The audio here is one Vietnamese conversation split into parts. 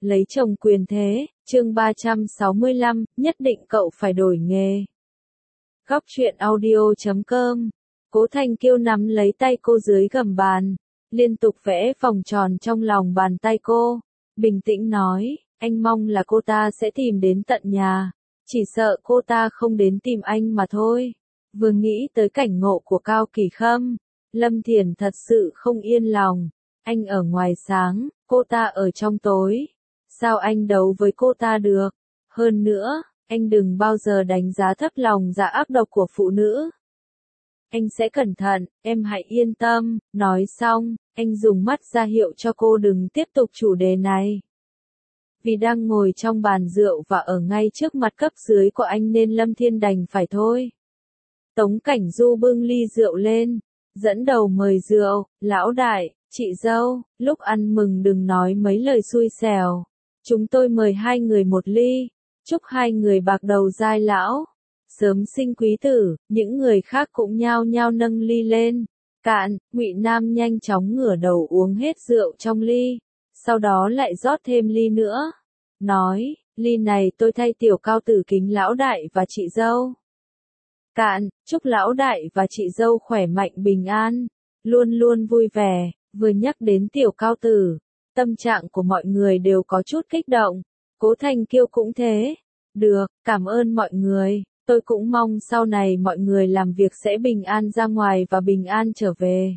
Lấy chồng quyền thế, chương 365, nhất định cậu phải đổi nghề. Góc truyện audio.com. Cố Thành Kiêu nắm lấy tay cô dưới gầm bàn, liên tục vẽ vòng tròn trong lòng bàn tay cô, bình tĩnh nói, anh mong là cô ta sẽ tìm đến tận nhà, chỉ sợ cô ta không đến tìm anh mà thôi. Vừa nghĩ tới cảnh ngộ của Cao Kỳ Khâm, Lâm Thiển thật sự không yên lòng, anh ở ngoài sáng, cô ta ở trong tối. Sao anh đấu với cô ta được? Hơn nữa, anh đừng bao giờ đánh giá thấp lòng dạ ác độc của phụ nữ. Anh sẽ cẩn thận, em hãy yên tâm. Nói xong, anh dùng mắt ra hiệu cho cô đừng tiếp tục chủ đề này. Vì đang ngồi trong bàn rượu và ở ngay trước mặt cấp dưới của anh nên Lâm Thiên đành phải thôi. Tống Cảnh Du bưng ly rượu lên, dẫn đầu mời rượu, lão đại, chị dâu, lúc ăn mừng đừng nói mấy lời xui xẻo. Chúng tôi mời hai người một ly, chúc hai người bạc đầu giai lão, sớm sinh quý tử. Những người khác cũng nhao nhao nâng ly lên. Cạn. Ngụy Nam nhanh chóng ngửa đầu uống hết rượu trong ly, sau đó lại rót thêm ly nữa. Nói, ly này tôi thay tiểu Cao tử kính lão đại và chị dâu. Cạn. Chúc lão đại và chị dâu khỏe mạnh bình an, luôn luôn vui vẻ. Vừa nhắc đến tiểu Cao tử, tâm trạng của mọi người đều có chút kích động. Cố Thành Kiêu cũng thế. Được, cảm ơn mọi người. Tôi cũng mong sau này mọi người làm việc sẽ bình an ra ngoài và bình an trở về.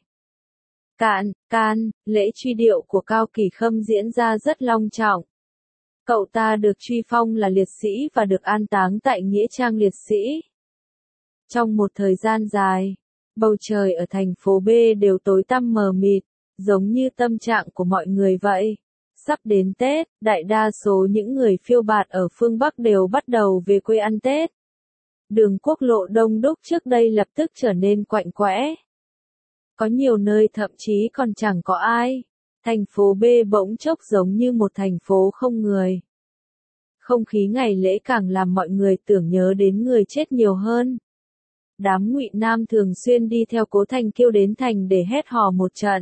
Cạn. Lễ truy điệu của Cao Kỳ Khâm diễn ra rất long trọng. Cậu ta được truy phong là liệt sĩ và được an táng tại nghĩa trang liệt sĩ. Trong một thời gian dài, bầu trời ở thành phố B đều tối tăm mờ mịt, giống như tâm trạng của mọi người vậy. Sắp đến Tết, đại đa số những người phiêu bạt ở phương Bắc đều bắt đầu về quê ăn Tết. Đường quốc lộ đông đúc trước đây lập tức trở nên quạnh quẽ. Có nhiều nơi thậm chí còn chẳng có ai. Thành phố B bỗng chốc giống như một thành phố không người. Không khí ngày lễ càng làm mọi người tưởng nhớ đến người chết nhiều hơn. Đám Ngụy Nam thường xuyên đi theo Cố Thành Kiêu đến thành để hét hò một trận.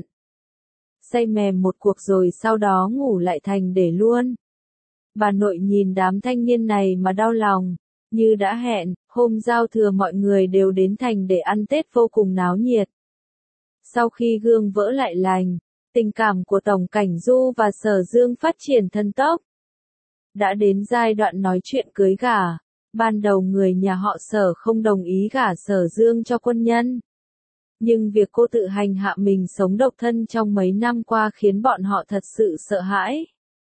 Say mềm một cuộc rồi sau đó ngủ lại thành để luôn. Bà nội nhìn đám thanh niên này mà đau lòng. Như đã hẹn, hôm giao thừa mọi người đều đến thành để ăn Tết vô cùng náo nhiệt. Sau khi gương vỡ lại lành, tình cảm của Tổng Cảnh Du và Sở Dương phát triển thần tốc. Đã đến giai đoạn nói chuyện cưới gả. Ban đầu người nhà họ Sở không đồng ý gả Sở Dương cho quân nhân. Nhưng việc cô tự hành hạ mình sống độc thân trong mấy năm qua khiến bọn họ thật sự sợ hãi.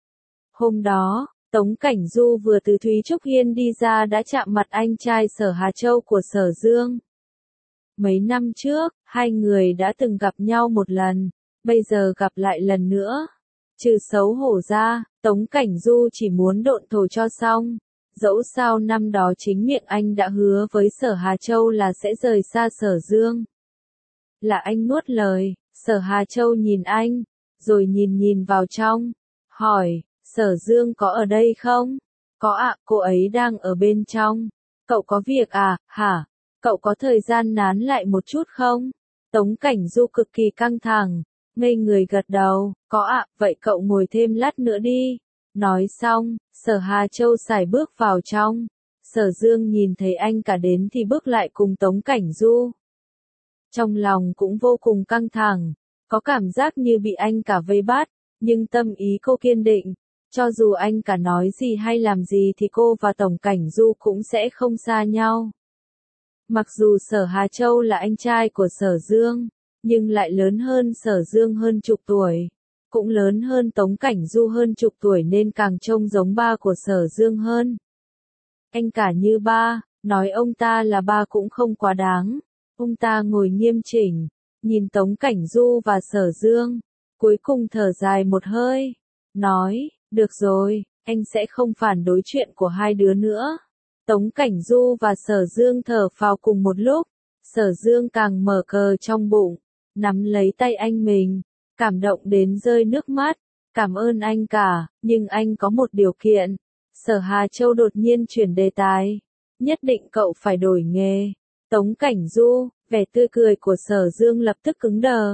Hôm đó, Tống Cảnh Du vừa từ Thúy Trúc Hiên đi ra đã chạm mặt anh trai Sở Hà Châu của Sở Dương. Mấy năm trước, hai người đã từng gặp nhau một lần, bây giờ gặp lại lần nữa. Trừ xấu hổ ra, Tống Cảnh Du chỉ muốn độn thổ cho xong. Dẫu sao năm đó chính miệng anh đã hứa với Sở Hà Châu là sẽ rời xa Sở Dương. Là anh nuốt lời. Sở Hà Châu nhìn anh, rồi nhìn vào trong, hỏi, Sở Dương có ở đây không? Có ạ, cô ấy đang ở bên trong. Cậu có việc à, hả? Cậu có thời gian nán lại một chút không? Tống Cảnh Du cực kỳ căng thẳng, ngây người gật đầu, có ạ, vậy cậu ngồi thêm lát nữa đi. Nói xong, Sở Hà Châu sải bước vào trong. Sở Dương nhìn thấy anh cả đến thì bước lại cùng Tống Cảnh Du. Trong lòng cũng vô cùng căng thẳng, có cảm giác như bị anh cả vây bắt, nhưng tâm ý cô kiên định. Cho dù anh cả nói gì hay làm gì thì cô và Tổng Cảnh Du cũng sẽ không xa nhau. Mặc dù Sở Hà Châu là anh trai của Sở Dương, nhưng lại lớn hơn Sở Dương hơn chục tuổi. Cũng lớn hơn Tống Cảnh Du hơn chục tuổi nên càng trông giống ba của Sở Dương hơn. Anh cả như ba, nói ông ta là ba cũng không quá đáng. Ông ta ngồi nghiêm chỉnh, nhìn Tống Cảnh Du và Sở Dương, cuối cùng thở dài một hơi, nói, được rồi, anh sẽ không phản đối chuyện của hai đứa nữa. Tống Cảnh Du và Sở Dương thở phào cùng một lúc, Sở Dương càng mở cờ trong bụng, nắm lấy tay anh mình, cảm động đến rơi nước mắt, cảm ơn anh cả, nhưng anh có một điều kiện. Sở Hà Châu đột nhiên chuyển đề tài, nhất định cậu phải đổi nghề. Tống Cảnh Du, vẻ tươi cười của Sở Dương lập tức cứng đờ.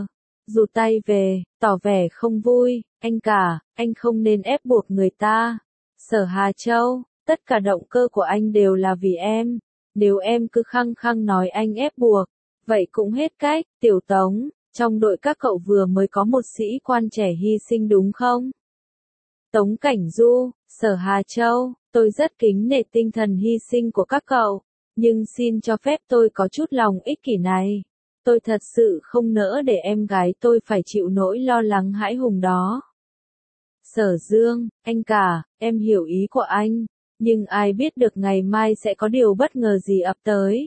rụt tay về, tỏ vẻ không vui, anh cả, anh không nên ép buộc người ta. Sở Hà Châu, tất cả động cơ của anh đều là vì em, nếu em cứ khăng khăng nói anh ép buộc, vậy cũng hết cách. Tiểu Tống, trong đội các cậu vừa mới có một sĩ quan trẻ hy sinh đúng không? Tống Cảnh Du, Sở Hà Châu, tôi rất kính nể tinh thần hy sinh của các cậu, nhưng xin cho phép tôi có chút lòng ích kỷ này. Tôi thật sự không nỡ để em gái tôi phải chịu nỗi lo lắng hãi hùng đó. Sở Dương, anh cả, em hiểu ý của anh, nhưng ai biết được ngày mai sẽ có điều bất ngờ gì ập tới.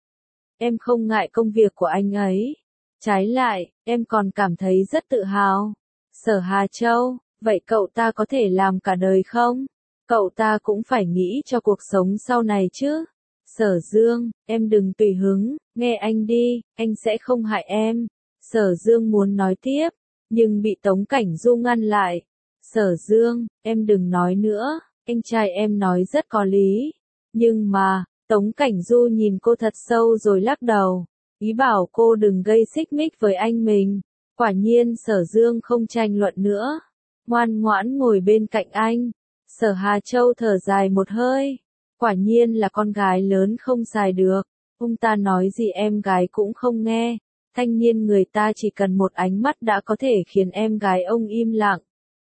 Em không ngại công việc của anh ấy. Trái lại, em còn cảm thấy rất tự hào. Sở Hà Châu, vậy cậu ta có thể làm cả đời không? Cậu ta cũng phải nghĩ cho cuộc sống sau này chứ. Sở Dương, em đừng tùy hứng, nghe anh đi, anh sẽ không hại em. Sở Dương muốn nói tiếp, nhưng bị Tống Cảnh Du ngăn lại. Sở Dương, em đừng nói nữa, anh trai em nói rất có lý. Nhưng mà, Tống Cảnh Du nhìn cô thật sâu rồi lắc đầu, ý bảo cô đừng gây xích mích với anh mình. Quả nhiên Sở Dương không tranh luận nữa, ngoan ngoãn ngồi bên cạnh anh. Sở Hà Châu thở dài một hơi, quả nhiên là con gái lớn không xài được, ông ta nói gì em gái cũng không nghe, thanh niên người ta chỉ cần một ánh mắt đã có thể khiến em gái ông im lặng.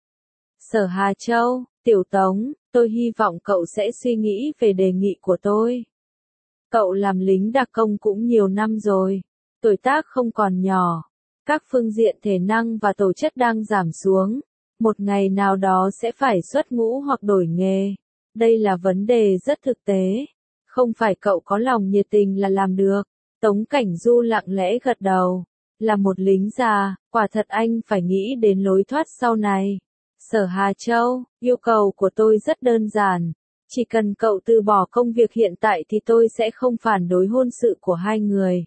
Sở Hà Châu, Tiểu Tống, tôi hy vọng cậu sẽ suy nghĩ về đề nghị của tôi. Cậu làm lính đặc công cũng nhiều năm rồi, tuổi tác không còn nhỏ, các phương diện thể năng và tố chất đang giảm xuống, một ngày nào đó sẽ phải xuất ngũ hoặc đổi nghề. Đây là vấn đề rất thực tế, không phải cậu có lòng nhiệt tình là làm được. Tống Cảnh Du lặng lẽ gật đầu, là một lính già, quả thật anh phải nghĩ đến lối thoát sau này. Sở Hà Châu, yêu cầu của tôi rất đơn giản, chỉ cần cậu từ bỏ công việc hiện tại thì tôi sẽ không phản đối hôn sự của hai người.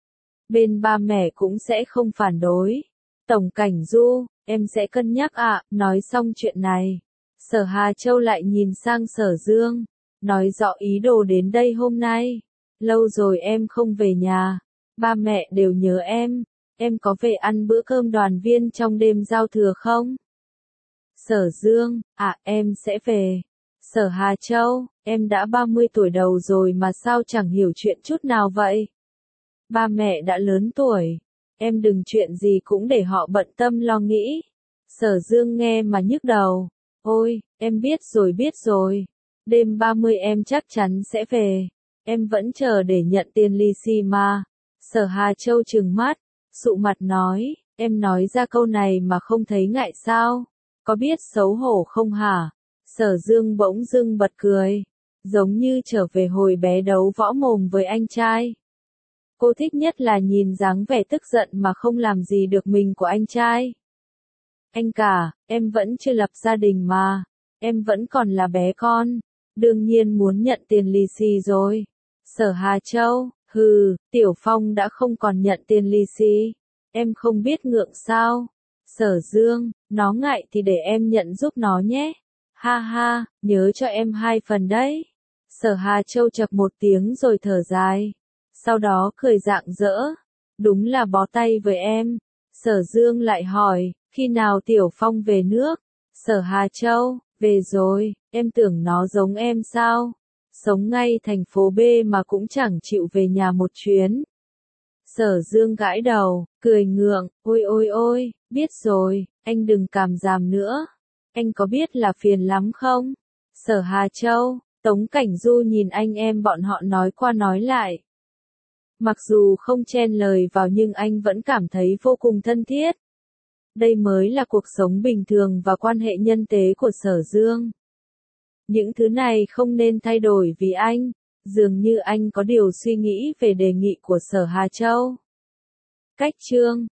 Bên ba mẹ cũng sẽ không phản đối. Tổng Cảnh Du, em sẽ cân nhắc ạ. Nói xong chuyện này, Sở Hà Châu lại nhìn sang Sở Dương, nói rõ ý đồ đến đây hôm nay. Lâu rồi em không về nhà, ba mẹ đều nhớ em có về ăn bữa cơm đoàn viên trong đêm giao thừa không? Sở Dương, em sẽ về. Sở Hà Châu, em đã 30 tuổi đầu rồi mà sao chẳng hiểu chuyện chút nào vậy? Ba mẹ đã lớn tuổi, em đừng chuyện gì cũng để họ bận tâm lo nghĩ. Sở Dương nghe mà nhức đầu, ôi, em biết rồi, đêm 30 em chắc chắn sẽ về, em vẫn chờ để nhận tiền lì xì mà. Sở Hà Châu trừng mắt, sụ mặt nói, em nói ra câu này mà không thấy ngại sao, có biết xấu hổ không hả? Sở Dương bỗng dưng bật cười, giống như trở về hồi bé đấu võ mồm với anh trai. Cô thích nhất là nhìn dáng vẻ tức giận mà không làm gì được mình của anh trai. Anh cả, em vẫn chưa lập gia đình mà, em vẫn còn là bé con, đương nhiên muốn nhận tiền lì xì rồi. Sở Hà Châu, hừ, Tiểu Phong đã không còn nhận tiền lì xì, em không biết ngượng sao? Sở Dương, nó ngại thì để em nhận giúp nó nhé. Ha ha, nhớ cho em 2 phần đấy. Sở Hà Châu chập một tiếng rồi thở dài, sau đó cười rạng rỡ, đúng là bó tay với em. Sở Dương lại hỏi, khi nào Tiểu Phong về nước? Sở Hà Châu, về rồi, em tưởng nó giống em sao? Sống ngay thành phố B mà cũng chẳng chịu về nhà một chuyến. Sở Dương gãi đầu, cười ngượng, ôi, biết rồi, anh đừng cảm giảm nữa. Anh có biết là phiền lắm không? Sở Hà Châu, Tống Cảnh Du nhìn anh em bọn họ nói qua nói lại. Mặc dù không chen lời vào nhưng anh vẫn cảm thấy vô cùng thân thiết. Đây mới là cuộc sống bình thường và quan hệ nhân tế của Sở Dương. Những thứ này không nên thay đổi vì anh, dường như anh có điều suy nghĩ về đề nghị của Sở Hà Châu. Cách chương